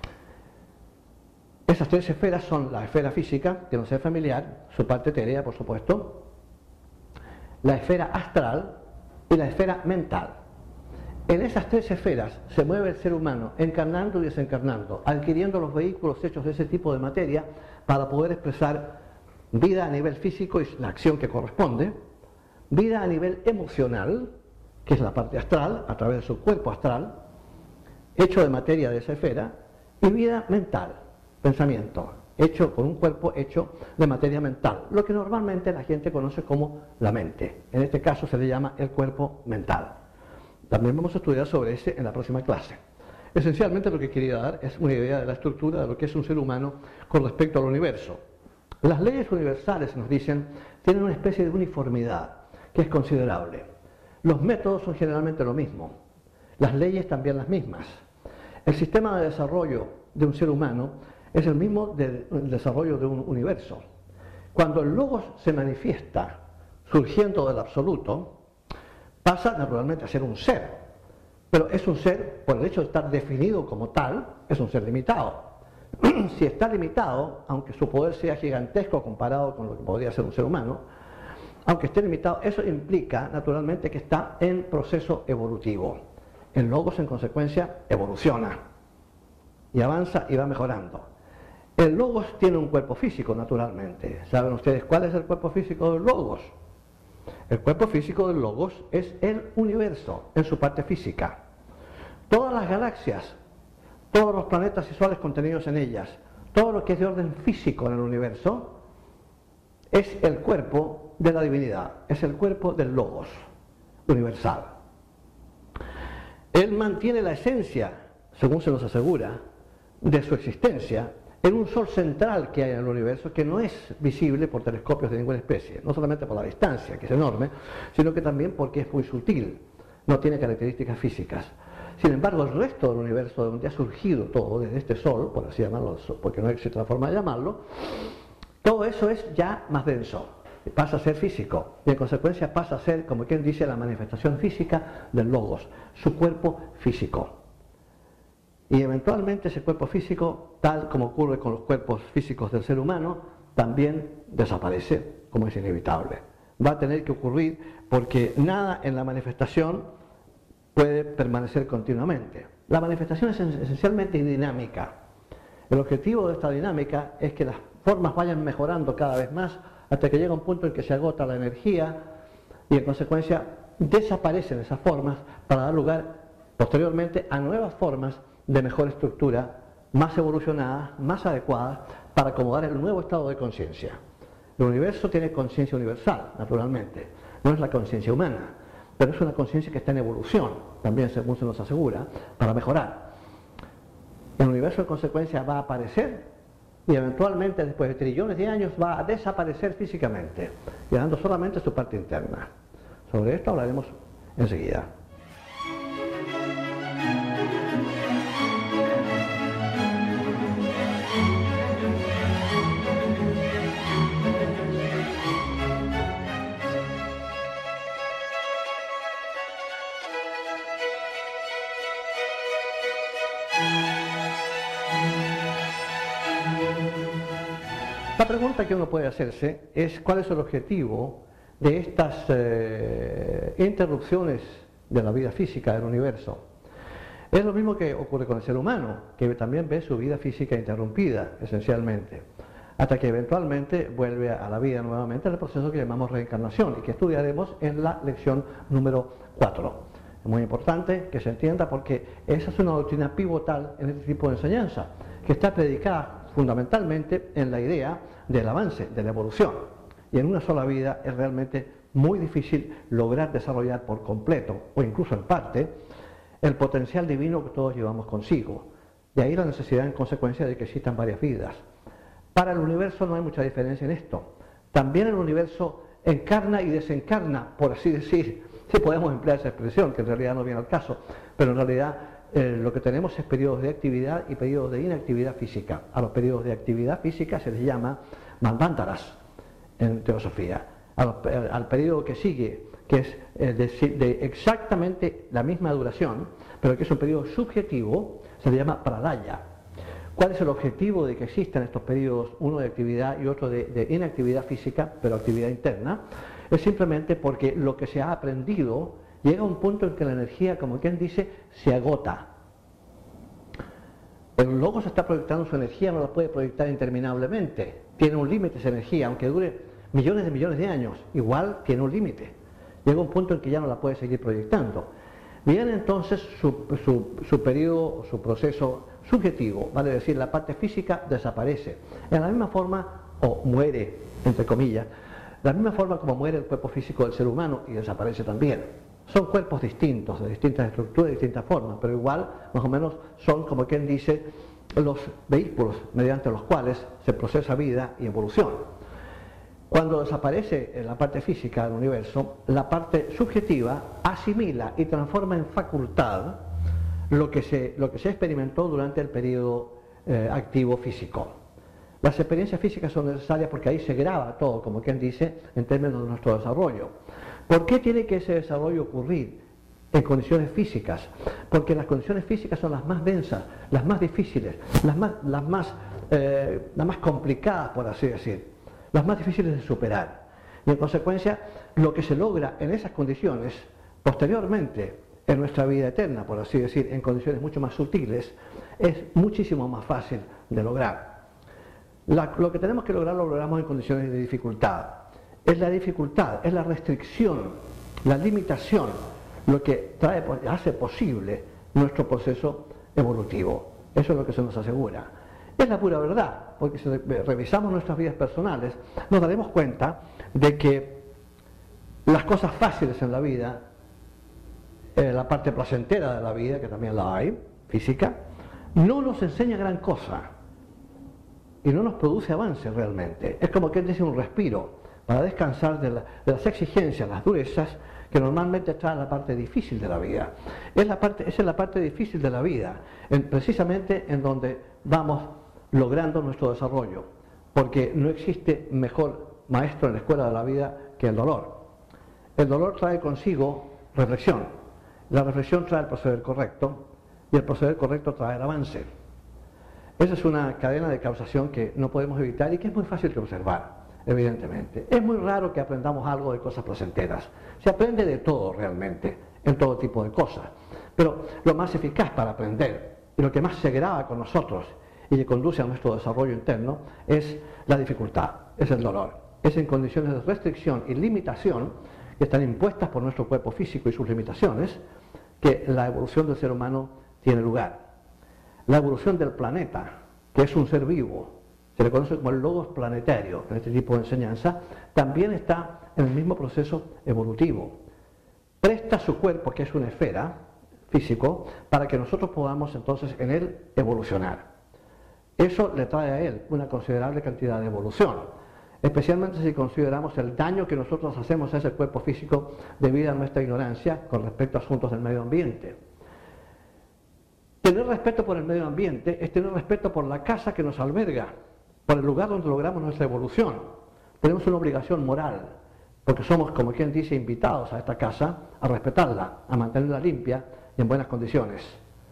Esas tres esferas son la esfera física, que nos es familiar, su parte etérea, por supuesto, la esfera astral y la esfera mental. En esas tres esferas se mueve el ser humano, encarnando y desencarnando, adquiriendo los vehículos hechos de ese tipo de materia para poder expresar vida a nivel físico y la acción que corresponde, vida a nivel emocional, que es la parte astral, a través de su cuerpo astral, hecho de materia de esa esfera, y vida mental, pensamiento, hecho con un cuerpo hecho de materia mental, lo que normalmente la gente conoce como la mente. En este caso se le llama el cuerpo mental. También vamos a estudiar sobre ese en la próxima clase. Esencialmente lo que quería dar es una idea de la estructura de lo que es un ser humano con respecto al universo. Las leyes universales, nos dicen, tienen una especie de uniformidad que es considerable. Los métodos son generalmente lo mismo, las leyes también las mismas. El sistema de desarrollo de un ser humano es el mismo del desarrollo de un universo. Cuando el logos se manifiesta surgiendo del absoluto, pasa naturalmente a ser un ser. Pero es un ser, por el hecho de estar definido como tal, es un ser limitado. Si está limitado, aunque su poder sea gigantesco comparado con lo que podría ser un ser humano, aunque esté limitado, eso implica naturalmente que está en proceso evolutivo. El logos, en consecuencia, evoluciona y avanza y va mejorando. El logos tiene un cuerpo físico, naturalmente. ¿Saben ustedes cuál es el cuerpo físico del logos? El cuerpo físico del logos es el universo en su parte física. Todas las galaxias, todos los planetas y soles contenidos en ellas, todo lo que es de orden físico en el universo, es el cuerpo de la divinidad, es el cuerpo del logos universal. Él mantiene la esencia, según se nos asegura, de su existencia en un sol central que hay en el universo, que no es visible por telescopios de ninguna especie, no solamente por la distancia, que es enorme, sino que también porque es muy sutil, no tiene características físicas. Sin embargo, el resto del universo, de donde ha surgido todo, desde este sol, por así llamarlo, porque no existe otra forma de llamarlo, todo eso es ya más denso, pasa a ser físico, y en consecuencia pasa a ser, como quien dice, la manifestación física del logos, su cuerpo físico. Y eventualmente ese cuerpo físico, tal como ocurre con los cuerpos físicos del ser humano, también desaparece, como es inevitable. Va a tener que ocurrir porque nada en la manifestación puede permanecer continuamente. La manifestación es esencialmente dinámica. El objetivo de esta dinámica es que las formas vayan mejorando cada vez más hasta que llega un punto en que se agota la energía y en consecuencia desaparecen esas formas para dar lugar posteriormente a nuevas formas de mejor estructura, más evolucionadas, más adecuadas para acomodar el nuevo estado de conciencia. El universo tiene conciencia universal, naturalmente, no es la conciencia humana, pero es una conciencia que está en evolución, también según se nos asegura, para mejorar. El universo en consecuencia va a aparecer y eventualmente después de trillones de años va a desaparecer físicamente, quedando solamente su parte interna. Sobre esto hablaremos enseguida. La pregunta que uno puede hacerse es cuál es el objetivo de estas eh, interrupciones de la vida física del universo. Es lo mismo que ocurre con el ser humano, que también ve su vida física interrumpida, esencialmente, hasta que eventualmente vuelve a la vida nuevamente en el proceso que llamamos reencarnación y que estudiaremos en la lección número cuatro. Es muy importante que se entienda porque esa es una doctrina pivotal en este tipo de enseñanza, que está predicada fundamentalmente en la idea del avance, de la evolución. Y en una sola vida es realmente muy difícil lograr desarrollar por completo, o incluso en parte, el potencial divino que todos llevamos consigo. De ahí la necesidad en consecuencia de que existan varias vidas. Para el universo no hay mucha diferencia en esto. También el universo encarna y desencarna, por así decir, si podemos emplear esa expresión, que en realidad no viene al caso, pero en realidad Eh, lo que tenemos es periodos de actividad y periodos de inactividad física. A los periodos de actividad física se les llama manvántaras en teosofía. A los, al periodo que sigue, que es eh, de, de exactamente la misma duración, pero que es un periodo subjetivo, se le llama pradaya. ¿Cuál es el objetivo de que existan estos periodos, uno de actividad y otro de, de inactividad física, pero actividad interna? Es simplemente porque lo que se ha aprendido llega a un punto en que la energía, como quien dice, se agota. El logos está proyectando su energía, no la puede proyectar interminablemente. Tiene un límite esa energía, aunque dure millones de millones de años, igual tiene un límite. Llega un punto en que ya no la puede seguir proyectando. Viene entonces su, su, su periodo, su proceso subjetivo, vale decir, la parte física desaparece. En la misma forma, o muere, entre comillas, de la misma forma como muere el cuerpo físico del ser humano y desaparece también. Son cuerpos distintos, de distintas estructuras, de distintas formas, pero igual, más o menos, son, como quien dice, los vehículos mediante los cuales se procesa vida y evolución. Cuando desaparece la parte física del universo, la parte subjetiva asimila y transforma en facultad lo que se, lo que se experimentó durante el periodo eh, activo físico. Las experiencias físicas son necesarias porque ahí se graba todo, como quien dice, en términos de nuestro desarrollo. ¿Por qué tiene que ese desarrollo ocurrir en condiciones físicas? Porque las condiciones físicas son las más densas, las más difíciles, las más, las más, eh, las más complicadas, por así decir, las más difíciles de superar. Y en consecuencia, lo que se logra en esas condiciones, posteriormente, en nuestra vida eterna, por así decir, en condiciones mucho más sutiles, es muchísimo más fácil de lograr. La, lo que tenemos que lograr lo logramos en condiciones de dificultad. Es la dificultad, es la restricción, la limitación, lo que trae, hace posible nuestro proceso evolutivo. Eso es lo que se nos asegura. Es la pura verdad, porque si revisamos nuestras vidas personales, nos daremos cuenta de que las cosas fáciles en la vida, eh, la parte placentera de la vida, que también la hay, física, no nos enseña gran cosa y no nos produce avance realmente. Es como que dice un respiro para descansar de, la, de las exigencias, las durezas que normalmente trae la parte difícil de la vida. Es la parte, esa es la parte difícil de la vida, en, precisamente en donde vamos logrando nuestro desarrollo, porque no existe mejor maestro en la escuela de la vida que el dolor. El dolor trae consigo reflexión, la reflexión trae el proceder correcto y el proceder correcto trae el avance. Esa es una cadena de causación que no podemos evitar y que es muy fácil de observar, evidentemente. Es muy raro que aprendamos algo de cosas placenteras. Se aprende de todo realmente, en todo tipo de cosas, pero lo más eficaz para aprender y lo que más se graba con nosotros y que conduce a nuestro desarrollo interno es la dificultad, es el dolor. Es en condiciones de restricción y limitación que están impuestas por nuestro cuerpo físico y sus limitaciones que la evolución del ser humano tiene lugar. La evolución del planeta, que es un ser vivo, se le conoce como el logos planetario en este tipo de enseñanza, también está en el mismo proceso evolutivo. Presta su cuerpo, que es una esfera físico, para que nosotros podamos entonces en él evolucionar. Eso le trae a él una considerable cantidad de evolución, especialmente si consideramos el daño que nosotros hacemos a ese cuerpo físico debido a nuestra ignorancia con respecto a asuntos del medio ambiente. Tener respeto por el medio ambiente es tener respeto por la casa que nos alberga, por el lugar donde logramos nuestra evolución. Tenemos una obligación moral, porque somos, como quien dice, invitados a esta casa a respetarla, a mantenerla limpia y en buenas condiciones.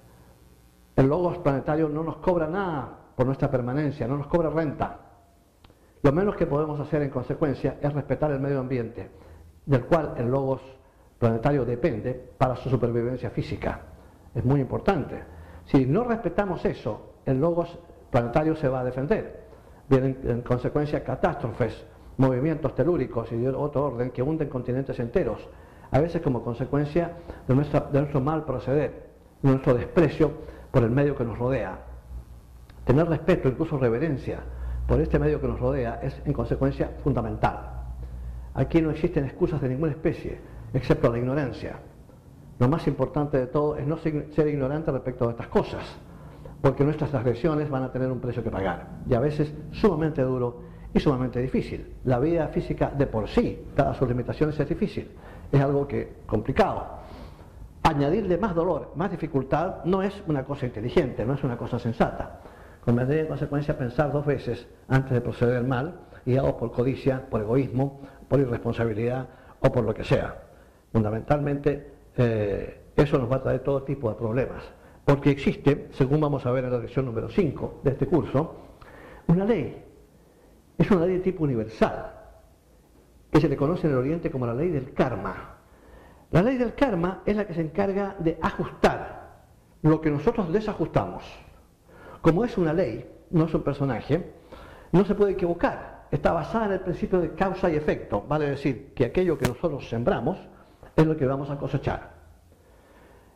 El logos planetario no nos cobra nada por nuestra permanencia, no nos cobra renta. Lo menos que podemos hacer en consecuencia es respetar el medio ambiente, del cual el logos planetario depende para su supervivencia física. Es muy importante. Si no respetamos eso, el logos planetario se va a defender. Vienen en consecuencia catástrofes, movimientos telúricos y de otro orden que hunden continentes enteros, a veces como consecuencia de, nuestra, de nuestro mal proceder, de nuestro desprecio por el medio que nos rodea. Tener respeto, incluso reverencia, por este medio que nos rodea es en consecuencia fundamental. Aquí no existen excusas de ninguna especie, excepto la ignorancia. Lo más importante de todo es no ser ignorante respecto a estas cosas, porque nuestras transgresiones van a tener un precio que pagar, y a veces sumamente duro y sumamente difícil. La vida física de por sí, dadas sus limitaciones, es difícil, es algo que complicado. Añadirle más dolor, más dificultad, no es una cosa inteligente, no es una cosa sensata. Convendría en consecuencia pensar dos veces antes de proceder mal, guiados por codicia, por egoísmo, por irresponsabilidad o por lo que sea. Fundamentalmente, eh, eso nos va a traer todo tipo de problemas, porque existe, según vamos a ver en la lección número cinco de este curso, una ley. Es una ley de tipo universal, que se le conoce en el Oriente como la ley del karma. La ley del karma es la que se encarga de ajustar lo que nosotros desajustamos. Como es una ley, no es un personaje, no se puede equivocar. Está basada en el principio de causa y efecto, vale decir que aquello que nosotros sembramos es lo que vamos a cosechar.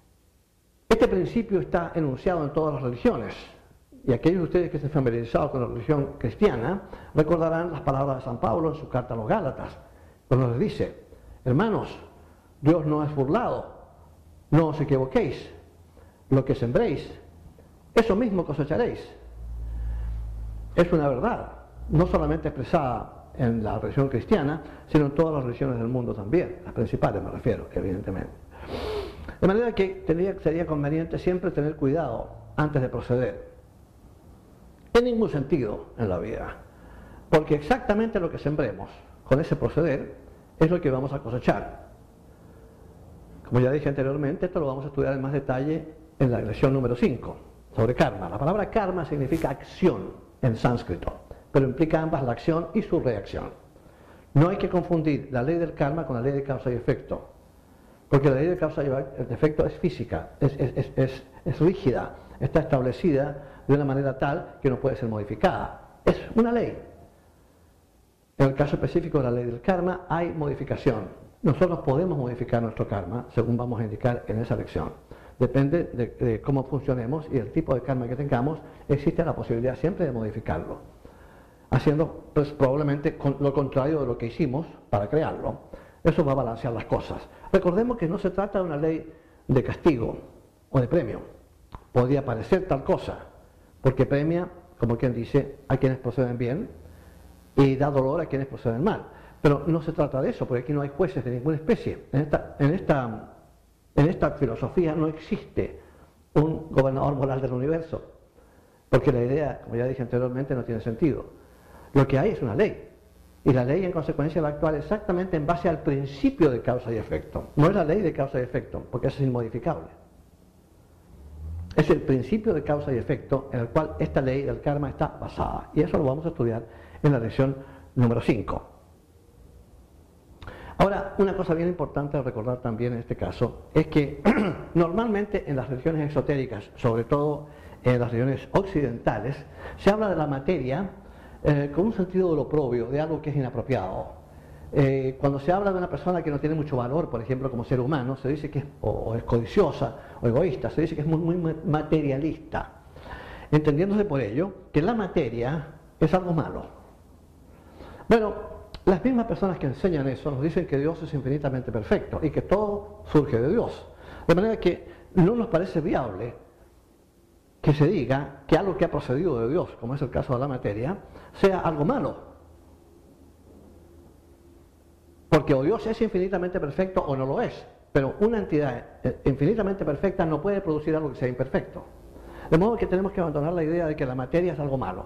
Este principio está enunciado en todas las religiones. Y aquellos de ustedes que estén familiarizados con la religión cristiana recordarán las palabras de San Pablo en su carta a los Gálatas, cuando les dice: hermanos, Dios no es burlado, no os equivoquéis, lo que sembréis, eso mismo cosecharéis. Es una verdad, no solamente expresada en la religión cristiana, sino en todas las religiones del mundo también, las principales me refiero, evidentemente. De manera que tendría, sería conveniente siempre tener cuidado antes de proceder. En ningún sentido en la vida, porque exactamente lo que sembremos con ese proceder es lo que vamos a cosechar. Como ya dije anteriormente, esto lo vamos a estudiar en más detalle en la lección número cinco, sobre karma. La palabra karma significa acción en sánscrito, pero implica ambas la acción y su reacción. No hay que confundir la ley del karma con la ley de causa y efecto, porque la ley de causa y efecto es física, es, es, es, es, es rígida, está establecida de una manera tal que no puede ser modificada. Es una ley. En el caso específico de la ley del karma hay modificación. Nosotros podemos modificar nuestro karma, según vamos a indicar en esa lección. Depende de, de cómo funcionemos y el tipo de karma que tengamos, existe la posibilidad siempre de modificarlo, haciendo pues, probablemente con lo contrario de lo que hicimos para crearlo. Eso va a balancear las cosas. Recordemos que no se trata de una ley de castigo o de premio. Podría parecer tal cosa, porque premia, como quien dice, a quienes proceden bien y da dolor a quienes proceden mal. Pero no se trata de eso, porque aquí no hay jueces de ninguna especie. En esta, en esta, en esta filosofía no existe un gobernador moral del universo, porque la idea, como ya dije anteriormente, no tiene sentido. Lo que hay es una ley, y la ley en consecuencia va a actuar exactamente en base al principio de causa y efecto. No es la ley de causa y efecto, porque eso es inmodificable. Es el principio de causa y efecto en el cual esta ley del karma está basada. Y eso lo vamos a estudiar en la lección número cinco. Ahora, una cosa bien importante a recordar también en este caso es que normalmente en las religiones exotéricas, sobre todo en las religiones occidentales, se habla de la materia eh, con un sentido de lo propio, de algo que es inapropiado. Eh, cuando se habla de una persona que no tiene mucho valor, por ejemplo, como ser humano, se dice que es, o, o es codiciosa o egoísta, se dice que es muy, muy materialista, entendiéndose por ello que la materia es algo malo. Bueno, las mismas personas que enseñan eso nos dicen que Dios es infinitamente perfecto y que todo surge de Dios. De manera que no nos parece viable que se diga que algo que ha procedido de Dios, como es el caso de la materia, sea algo malo. Porque o Dios es infinitamente perfecto o no lo es. Pero una entidad infinitamente perfecta no puede producir algo que sea imperfecto. De modo que tenemos que abandonar la idea de que la materia es algo malo.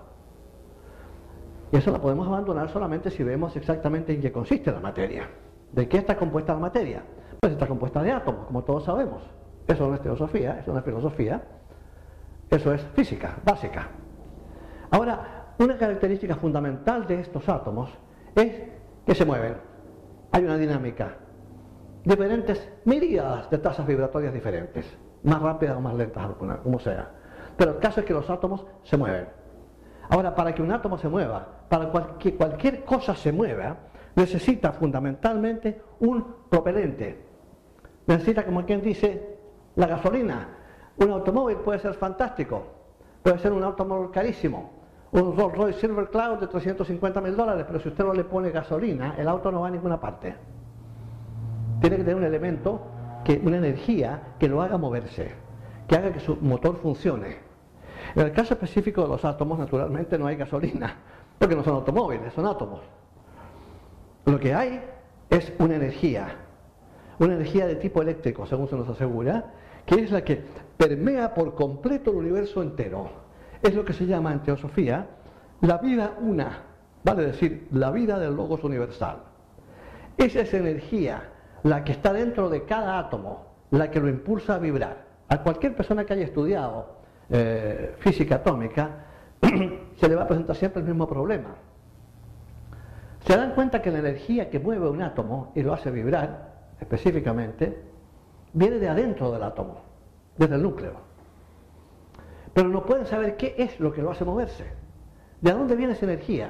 Y eso la podemos abandonar solamente si vemos exactamente en qué consiste la materia. ¿De qué está compuesta la materia? Pues está compuesta de átomos, como todos sabemos. Eso no es teosofía, es una filosofía. Eso es física, básica. Ahora, una característica fundamental de estos átomos es que se mueven. Hay una dinámica, diferentes miríadas de tasas vibratorias diferentes, más rápidas o más lentas, como sea. Pero el caso es que los átomos se mueven. Ahora, para que un átomo se mueva, para que cualquier cosa se mueva, necesita fundamentalmente un propelente. Necesita, como quien dice, la gasolina. Un automóvil puede ser fantástico, puede ser un automóvil carísimo, un Rolls Royce Silver Cloud de trescientos cincuenta mil dólares, pero si usted no le pone gasolina, el auto no va a ninguna parte. Tiene que tener un elemento, que, una energía que lo haga moverse, que haga que su motor funcione. En el caso específico de los átomos, naturalmente no hay gasolina, porque no son automóviles, son átomos. Lo que hay es una energía, una energía de tipo eléctrico, según se nos asegura, que es la que permea por completo el universo entero. Es lo que se llama en teosofía la vida una, vale decir, la vida del logos universal. Es esa energía la que está dentro de cada átomo, la que lo impulsa a vibrar. A cualquier persona que haya estudiado eh, física atómica, se le va a presentar siempre el mismo problema. Se dan cuenta que la energía que mueve un átomo y lo hace vibrar, específicamente, viene de adentro del átomo, desde el núcleo. Pero no pueden saber qué es lo que lo hace moverse. ¿De dónde viene esa energía?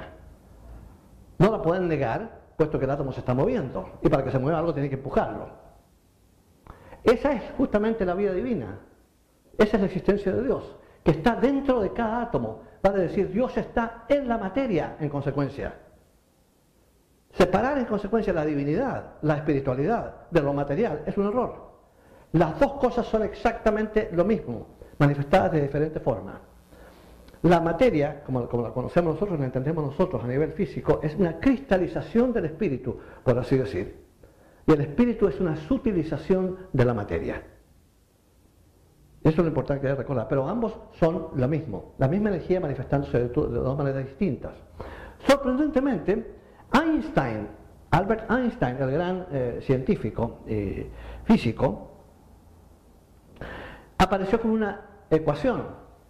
No la pueden negar, puesto que el átomo se está moviendo, y para que se mueva algo tiene que empujarlo. Esa es justamente la vida divina. Esa es la existencia de Dios, que está dentro de cada átomo. Vale decir, Dios está en la materia, en consecuencia. Separar en consecuencia la divinidad, la espiritualidad de lo material es un error. Las dos cosas son exactamente lo mismo, manifestadas de diferente forma. La materia, como, como la conocemos nosotros, la entendemos nosotros a nivel físico, es una cristalización del espíritu, por así decir. Y el espíritu es una sutilización de la materia. Eso es lo importante que hay que recordar. Pero ambos son lo mismo, la misma energía manifestándose de, de dos maneras distintas. Sorprendentemente, Einstein, Albert Einstein, el gran eh, científico eh, físico, apareció con una ecuación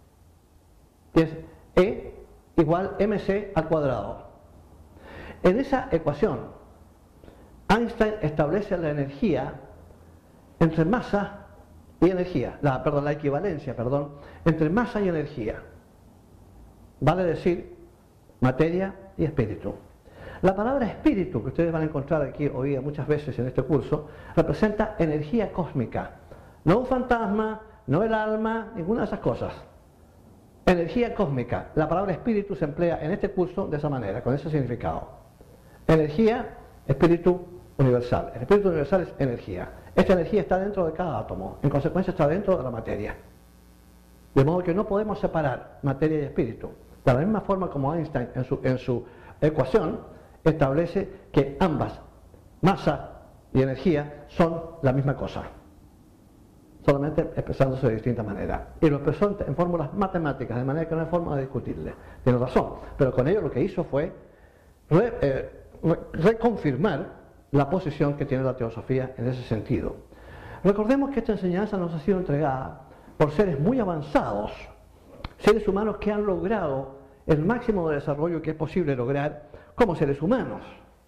que es E igual mc al cuadrado. En esa ecuación, Einstein establece la energía entre masa y energía, la, perdón, la equivalencia, perdón, entre masa y energía. Vale decir, materia y espíritu. La palabra espíritu, que ustedes van a encontrar aquí oída muchas veces en este curso, representa energía cósmica. No un fantasma, no el alma, ninguna de esas cosas. Energía cósmica. La palabra espíritu se emplea en este curso de esa manera, con ese significado. Energía, espíritu universal. El espíritu universal es energía. Esta energía está dentro de cada átomo, en consecuencia está dentro de la materia. De modo que no podemos separar materia y espíritu. De la misma forma como Einstein en su, en su ecuación establece que ambas, masa y energía, son la misma cosa, solamente expresándose de distinta manera. Y lo expresó en fórmulas matemáticas, de manera que no hay forma de discutirle. Tiene razón, pero con ello lo que hizo fue re, eh, re, reconfirmar la posición que tiene la teosofía en ese sentido. Recordemos que esta enseñanza nos ha sido entregada por seres muy avanzados, seres humanos que han logrado el máximo de desarrollo que es posible lograr como seres humanos.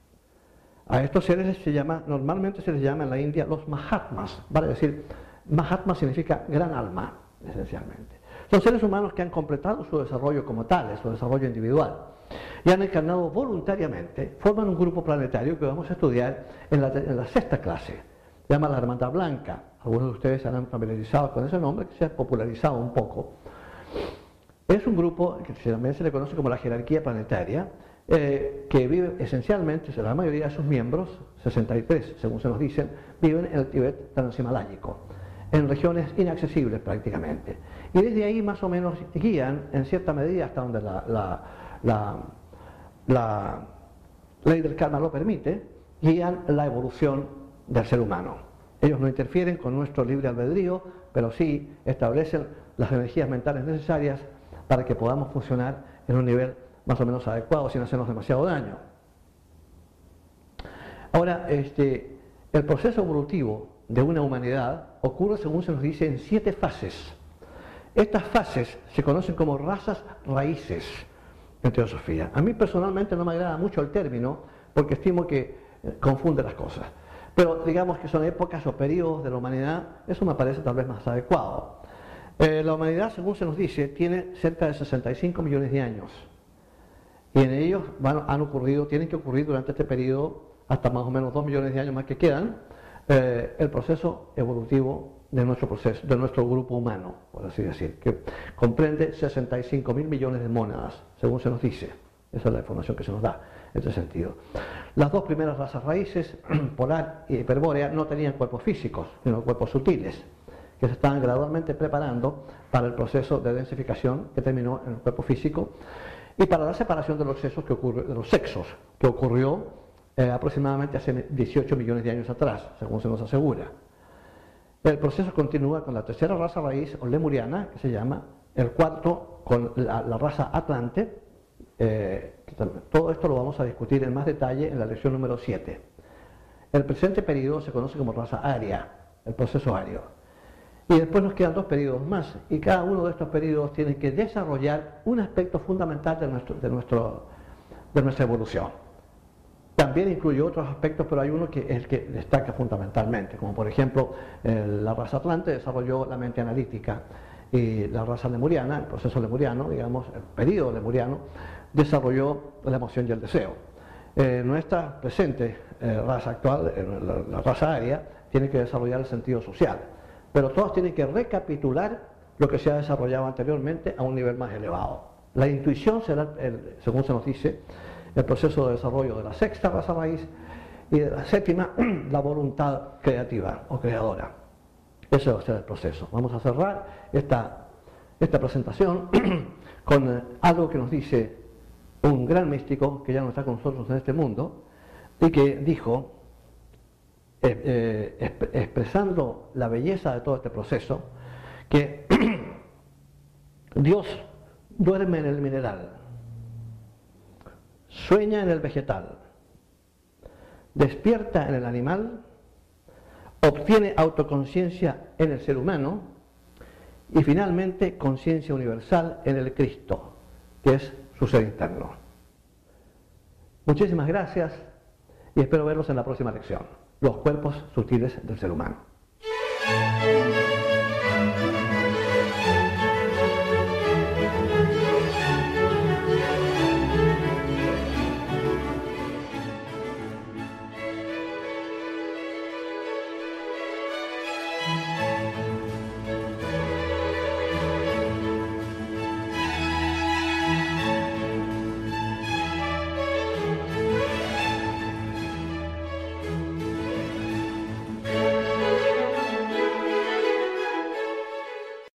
A estos seres se llama, normalmente se les llama en la India los Mahatmas, vale decir, Mahatma significa gran alma, esencialmente. Son seres humanos que han completado su desarrollo como tales, su desarrollo individual, y han encarnado voluntariamente, forman un grupo planetario que vamos a estudiar en la, en la sexta clase. Se llama la Hermandad Blanca. Algunos de ustedes se han familiarizado con ese nombre, que se ha popularizado un poco. Es un grupo que también se le conoce como la jerarquía planetaria, eh, que vive esencialmente, la mayoría de sus miembros, sesenta y tres según se nos dicen, viven en el Tíbet transhimaláyico, en regiones inaccesibles prácticamente. Y desde ahí más o menos guían, en cierta medida, hasta donde la, la, la, la ley del karma lo permite, guían la evolución del ser humano. Ellos no interfieren con nuestro libre albedrío, pero sí establecen las energías mentales necesarias para que podamos funcionar en un nivel más o menos adecuado, sin hacernos demasiado daño. Ahora, este, el proceso evolutivo de una humanidad ocurre, según se nos dice, en siete fases. Estas fases se conocen como razas raíces en teosofía. A mí personalmente no me agrada mucho el término, porque estimo que confunde las cosas. Pero digamos que son épocas o periodos de la humanidad, eso me parece tal vez más adecuado. Eh, la humanidad, según se nos dice, tiene cerca de sesenta y cinco millones de años. Y en ellos van, han ocurrido, tienen que ocurrir durante este periodo, hasta más o menos dos millones de años más que quedan, eh, el proceso evolutivo de nuestro proceso, de nuestro grupo humano, por así decir, que comprende sesenta y cinco mil millones de mónadas, según se nos dice. Esa es la información que se nos da en este sentido. Las dos primeras razas raíces, polar y hiperbórea, no tenían cuerpos físicos, sino cuerpos sutiles, que se estaban gradualmente preparando para el proceso de densificación que terminó en el cuerpo físico y para la separación de los sexos que ocurrió, de los sexos, que ocurrió eh, aproximadamente hace dieciocho millones de años atrás, según se nos asegura. El proceso continúa con la tercera raza raíz, o lemuriana, que se llama, el cuarto con la, la raza atlante. Eh, todo esto lo vamos a discutir en más detalle en la lección número siete. El presente periodo se conoce como raza aria, el proceso ario. Y después nos quedan dos periodos más, y cada uno de estos periodos tiene que desarrollar un aspecto fundamental de, nuestro, de, nuestro, de nuestra evolución. También incluye otros aspectos, pero hay uno que es el que destaca fundamentalmente, como por ejemplo el, la raza atlante desarrolló la mente analítica, y la raza lemuriana, el proceso lemuriano, digamos, el periodo lemuriano, desarrolló la emoción y el deseo. Eh, nuestra presente eh, raza actual, eh, la, la raza aria, tiene que desarrollar el sentido social. Pero todos tienen que recapitular lo que se ha desarrollado anteriormente a un nivel más elevado. La intuición será, el, según se nos dice, el proceso de desarrollo de la sexta raza raíz, y de la séptima, la voluntad creativa o creadora. Ese va a ser el proceso. Vamos a cerrar esta, esta presentación con algo que nos dice un gran místico que ya no está con nosotros en este mundo y que dijo, eh, eh, expresando la belleza de todo este proceso, que Dios duerme en el mineral, sueña en el vegetal, despierta en el animal, obtiene autoconciencia en el ser humano y finalmente conciencia universal en el Cristo, que es su ser interno. Muchísimas gracias y espero verlos en la próxima lección, los cuerpos sutiles del ser humano.